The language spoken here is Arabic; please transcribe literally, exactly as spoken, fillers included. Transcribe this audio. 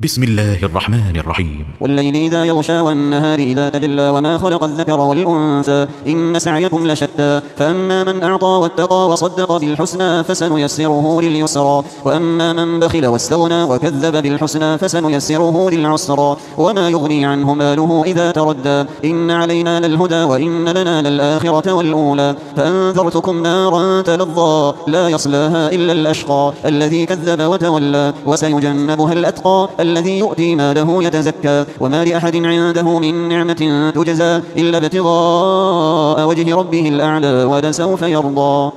بسم الله الرحمن الرحيم. والليل إذا يغشى والنهار إذا تجلى وما خلق الذكر والأنثى إن سعيكم لشتى فأما من أعطى واتقى وصدق بالحسنى فسنيسره لليسرى وأما من بخل واستغنى وكذب بالحسنى فسنيسره للعسرى وما يغني عنه ماله إذا تردى إن علينا للهدى وإن لنا للآخرة والأولى فأنذرتكم نارا تلظى لا يصلاها إلا الأشقى الذي كذب وتولى وسيجنبها الأتقى الذي يؤتي ماله يتزكى وما لأحد عنده من نعمة تجزى إلا ابتغاء وجه ربه الأعلى ولسوف يرضى.